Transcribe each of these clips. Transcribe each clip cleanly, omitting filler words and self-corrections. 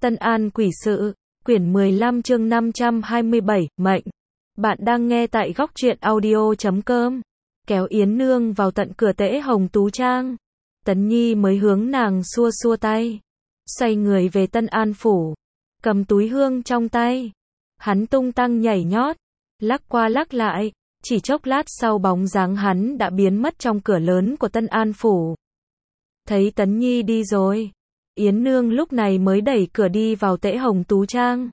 Tân An Quỷ Sự, quyển 15 chương 527, mệnh. Bạn đang nghe tại góc truyện audio.com. Kéo Yến Nương vào tận cửa Tễ Hồng Tú Trang. Tấn Nhi mới hướng nàng xua xua tay. Xoay người về Tân An Phủ. Cầm túi hương trong tay. Hắn tung tăng nhảy nhót. Lắc qua lắc lại. Chỉ chốc lát sau bóng dáng hắn đã biến mất trong cửa lớn của Tân An Phủ. Thấy Tấn Nhi đi rồi. Yến Nương lúc này mới đẩy cửa đi vào Tễ Hồng Tú Trang.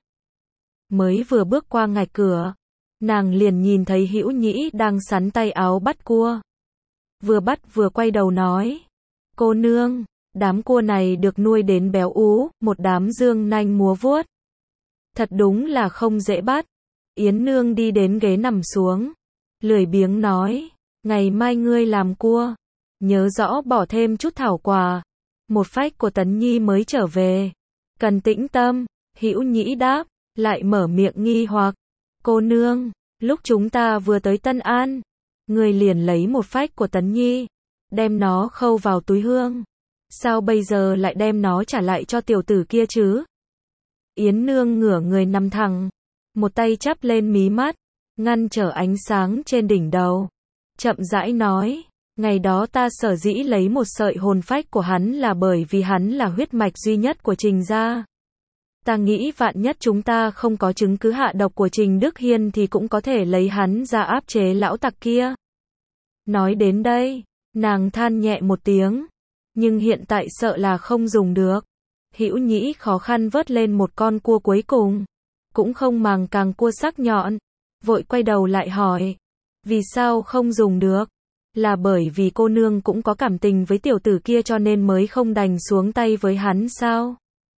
Mới vừa bước qua ngạch cửa, nàng liền nhìn thấy Hữu Nhĩ đang sắn tay áo bắt cua. Vừa bắt vừa quay đầu nói: "Cô nương, đám cua này được nuôi đến béo ú, một đám dương nanh múa vuốt. Thật đúng là không dễ bắt." Yến Nương đi đến ghế nằm xuống, lười biếng nói: "Ngày mai ngươi làm cua, nhớ rõ bỏ thêm chút thảo quả." Một phách của Tấn Nhi mới trở về. "Cần tĩnh tâm." Hữu Nhĩ đáp, lại mở miệng nghi hoặc: "Cô nương, lúc chúng ta vừa tới Tân An, người liền lấy một phách của Tấn Nhi, đem nó khâu vào túi hương. Sao bây giờ lại đem nó trả lại cho tiểu tử kia chứ?" Yến Nương ngửa người nằm thẳng, một tay chắp lên mí mắt, ngăn trở ánh sáng trên đỉnh đầu. Chậm rãi nói: "Ngày đó ta sở dĩ lấy một sợi hồn phách của hắn là bởi vì hắn là huyết mạch duy nhất của Trình gia. Ta nghĩ vạn nhất chúng ta không có chứng cứ hạ độc của Trình Đức Hiên thì cũng có thể lấy hắn ra áp chế lão tặc kia." Nói đến đây, nàng than nhẹ một tiếng. Nhưng hiện tại sợ là không dùng được. Hữu Nhĩ khó khăn vớt lên một con cua cuối cùng, cũng không màng càng cua sắc nhọn, vội quay đầu lại hỏi: "Vì sao không dùng được? Là bởi vì cô nương cũng có cảm tình với tiểu tử kia cho nên mới không đành xuống tay với hắn sao?"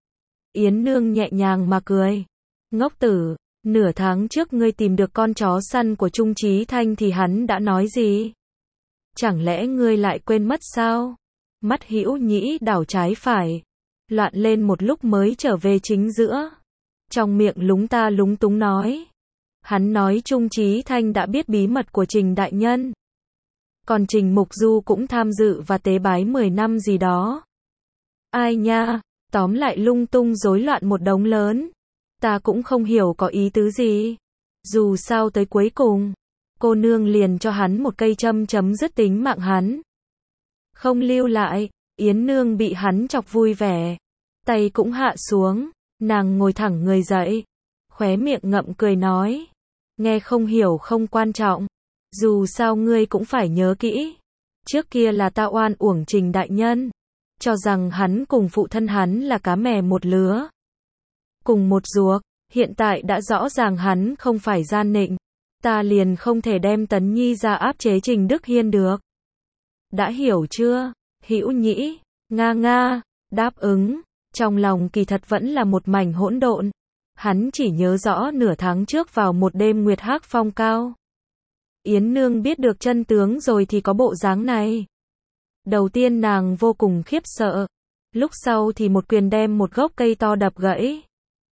Yến Nương nhẹ nhàng mà cười: "Ngốc tử, nửa tháng trước ngươi tìm được con chó săn của Trung Chí Thanh thì hắn đã nói gì? Chẳng lẽ ngươi lại quên mất sao?" Mắt Hữu Nhĩ đảo trái phải, loạn lên một lúc mới trở về chính giữa. Trong miệng lúng ta lúng túng nói: "Hắn nói Trung Chí Thanh đã biết bí mật của Trình đại nhân. Còn Trình Mục Du cũng tham dự và tế bái 10 năm gì đó." Ai nha, tóm lại lung tung rối loạn một đống lớn. Ta cũng không hiểu có ý tứ gì. Dù sao tới cuối cùng, cô nương liền cho hắn một cây châm chấm dứt tính mạng hắn. Không lưu lại." Yến Nương bị hắn chọc vui vẻ, tay cũng hạ xuống, nàng ngồi thẳng người dậy, khóe miệng ngậm cười nói: "Nghe không hiểu không quan trọng, dù sao ngươi cũng phải nhớ kỹ. Trước kia là ta oan uổng Trình đại nhân, cho rằng hắn cùng phụ thân hắn là cá mè một lứa, cùng một ruột. Hiện tại đã rõ ràng hắn không phải gian nịnh, ta liền không thể đem Tấn Nhi ra áp chế Trình Đức Hiên được. Đã hiểu chưa?" Hữu Nhĩ nga nga đáp ứng, trong lòng kỳ thật vẫn là một mảnh hỗn độn. Hắn chỉ nhớ rõ nửa tháng trước vào một đêm nguyệt hắc phong cao, Yến Nương biết được chân tướng rồi thì có bộ dáng này. Đầu tiên nàng vô cùng khiếp sợ, lúc sau thì một quyền đem một gốc cây to đập gãy.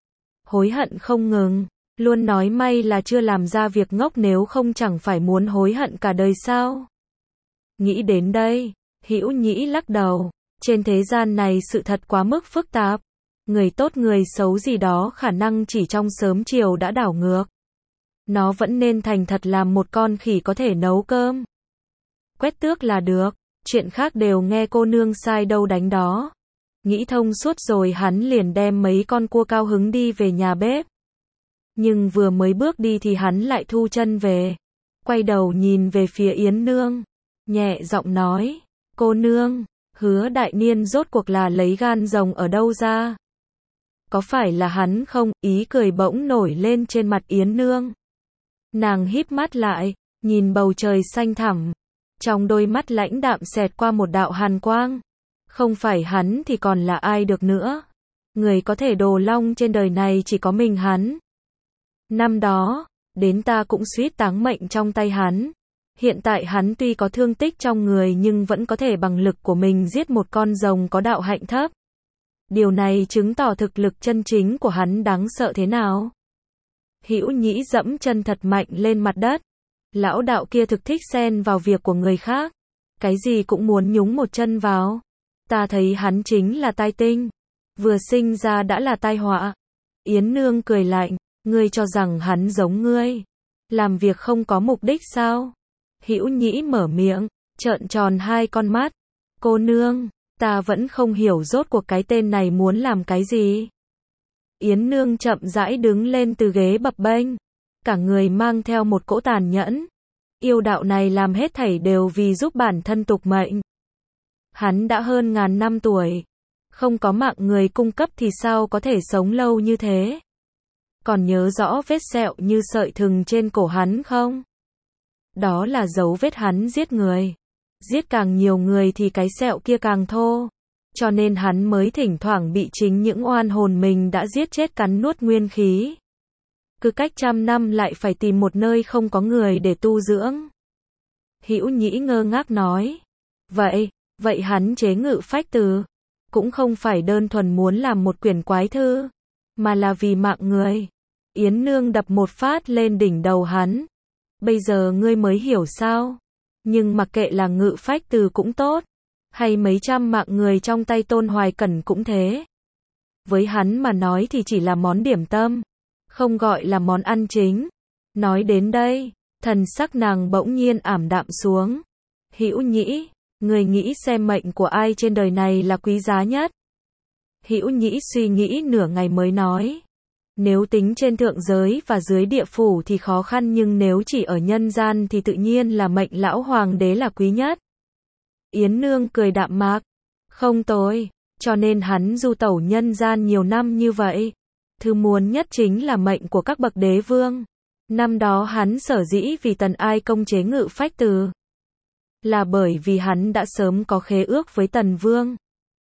Hối hận không ngừng, luôn nói may là chưa làm ra việc ngốc, nếu không chẳng phải muốn hối hận cả đời sao. Nghĩ đến đây, Hữu Nhĩ lắc đầu, trên thế gian này sự thật quá mức phức tạp, người tốt người xấu gì đó khả năng chỉ trong sớm chiều đã đảo ngược. Nó vẫn nên thành thật làm một con khỉ có thể nấu cơm, quét tước là được, chuyện khác đều nghe cô nương sai đâu đánh đó." Nghĩ thông suốt rồi hắn liền đem mấy con cua cao hứng đi về nhà bếp. Nhưng vừa mới bước đi thì hắn lại thu chân về, quay đầu nhìn về phía Yến Nương, nhẹ giọng nói: "Cô nương, Hứa đại niên rốt cuộc là lấy gan rồng ở đâu ra? Có phải là hắn không?" Ý cười bỗng nổi lên trên mặt Yến Nương. Nàng híp mắt lại, nhìn bầu trời xanh thẳm, trong đôi mắt lãnh đạm xẹt qua một đạo hàn quang. Không phải hắn thì còn là ai được nữa? Người có thể đồ long trên đời này chỉ có mình hắn. Năm đó, đến ta cũng suýt táng mệnh trong tay hắn. Hiện tại hắn tuy có thương tích trong người nhưng vẫn có thể bằng lực của mình giết một con rồng có đạo hạnh thấp. Điều này chứng tỏ thực lực chân chính của hắn đáng sợ thế nào." Hữu Nhĩ dẫm chân thật mạnh lên mặt đất. Lão đạo kia thực thích xen vào việc của người khác, cái gì cũng muốn nhúng một chân vào. Ta thấy hắn chính là tai tinh. vừa sinh ra đã là tai họa. Yến Nương cười lạnh, ngươi cho rằng hắn giống ngươi, làm việc không có mục đích sao? Hữu Nhĩ mở miệng, trợn tròn hai con mắt, cô nương, ta vẫn không hiểu rốt cuộc cái tên này muốn làm cái gì. Yến Nương chậm rãi đứng lên từ ghế bập bênh, cả người mang theo một cỗ tàn nhẫn. Yêu đạo này làm hết thảy đều vì giúp bản thân tục mệnh. Hắn đã hơn ngàn năm tuổi, không có mạng người cung cấp thì sao có thể sống lâu như thế? Còn nhớ rõ vết sẹo như sợi thừng trên cổ hắn không? Đó là dấu vết hắn giết người. Giết càng nhiều người thì cái sẹo kia càng thô. Cho nên hắn mới thỉnh thoảng bị chính những oan hồn mình đã giết chết cắn nuốt nguyên khí. Cứ cách 100 năm lại phải tìm một nơi không có người để tu dưỡng. Hữu Nhĩ ngơ ngác nói. Vậy hắn chế ngự phách từ, cũng không phải đơn thuần muốn làm một quyển quái thư, mà là vì mạng người. Yến Nương đập một phát lên đỉnh đầu hắn. Bây giờ ngươi mới hiểu sao? Nhưng mặc kệ là ngự phách từ cũng tốt, hay mấy trăm mạng người trong tay Tôn Hoài Cẩn cũng thế. Với hắn mà nói thì chỉ là món điểm tâm, không gọi là món ăn chính. Nói đến đây, thần sắc nàng bỗng nhiên ảm đạm xuống. Hữu Nhĩ, người nghĩ xem mệnh của ai trên đời này là quý giá nhất? Hữu Nhĩ suy nghĩ nửa ngày mới nói. Nếu tính trên thượng giới và dưới địa phủ thì khó khăn, nhưng nếu chỉ ở nhân gian thì tự nhiên là mệnh lão hoàng đế là quý nhất. Yến Nương cười đạm mạc. Không tồi, cho nên hắn du tẩu nhân gian nhiều năm như vậy. Thứ muốn nhất chính là mệnh của các bậc đế vương. Năm đó hắn sở dĩ vì Tần Ai Công chế ngự phách từ, là bởi vì hắn đã sớm có khế ước với Tần Vương.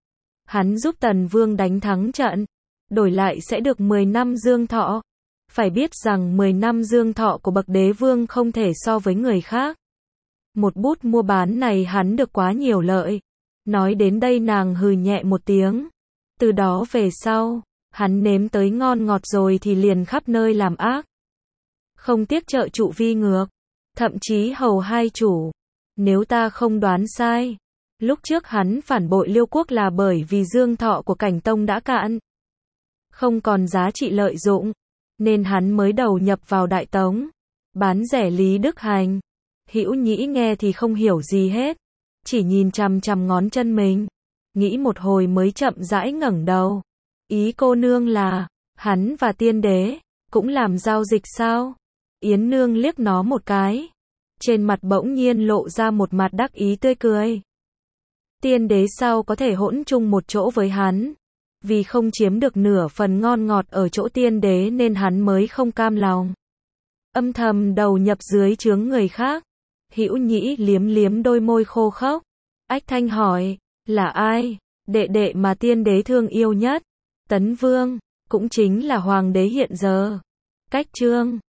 Hắn giúp Tần Vương đánh thắng trận, đổi lại sẽ được 10 năm dương thọ. Phải biết rằng 10 năm dương thọ của bậc đế vương không thể so với người khác. Một bút mua bán này hắn được quá nhiều lợi. Nói đến đây nàng hừ nhẹ một tiếng. Từ đó về sau, hắn nếm tới ngon ngọt rồi thì liền khắp nơi làm ác. Không tiếc trợ trụ vi ngược, thậm chí hầu hai chủ. Nếu ta không đoán sai, lúc trước hắn phản bội Liêu quốc là bởi vì dương thọ của Cảnh Tông đã cạn, không còn giá trị lợi dụng, nên hắn mới đầu nhập vào Đại Tống, bán rẻ Lý Đức Hành. Hữu Nhĩ nghe thì không hiểu gì hết, chỉ nhìn chằm chằm ngón chân mình, nghĩ một hồi mới chậm rãi ngẩng đầu. Ý cô nương là, hắn và tiên đế, cũng làm giao dịch sao? Yến Nương liếc nó một cái, trên mặt bỗng nhiên lộ ra một mặt đắc ý tươi cười. Tiên đế sao có thể hỗn chung một chỗ với hắn? Vì không chiếm được nửa phần ngon ngọt ở chỗ tiên đế nên hắn mới không cam lòng, âm thầm đầu nhập dưới trướng người khác. Hữu Nhĩ liếm liếm đôi môi khô khốc, ách thanh hỏi, là ai? Đệ đệ mà tiên đế thương yêu nhất, Tấn Vương, cũng chính là hoàng đế hiện giờ. Cách chương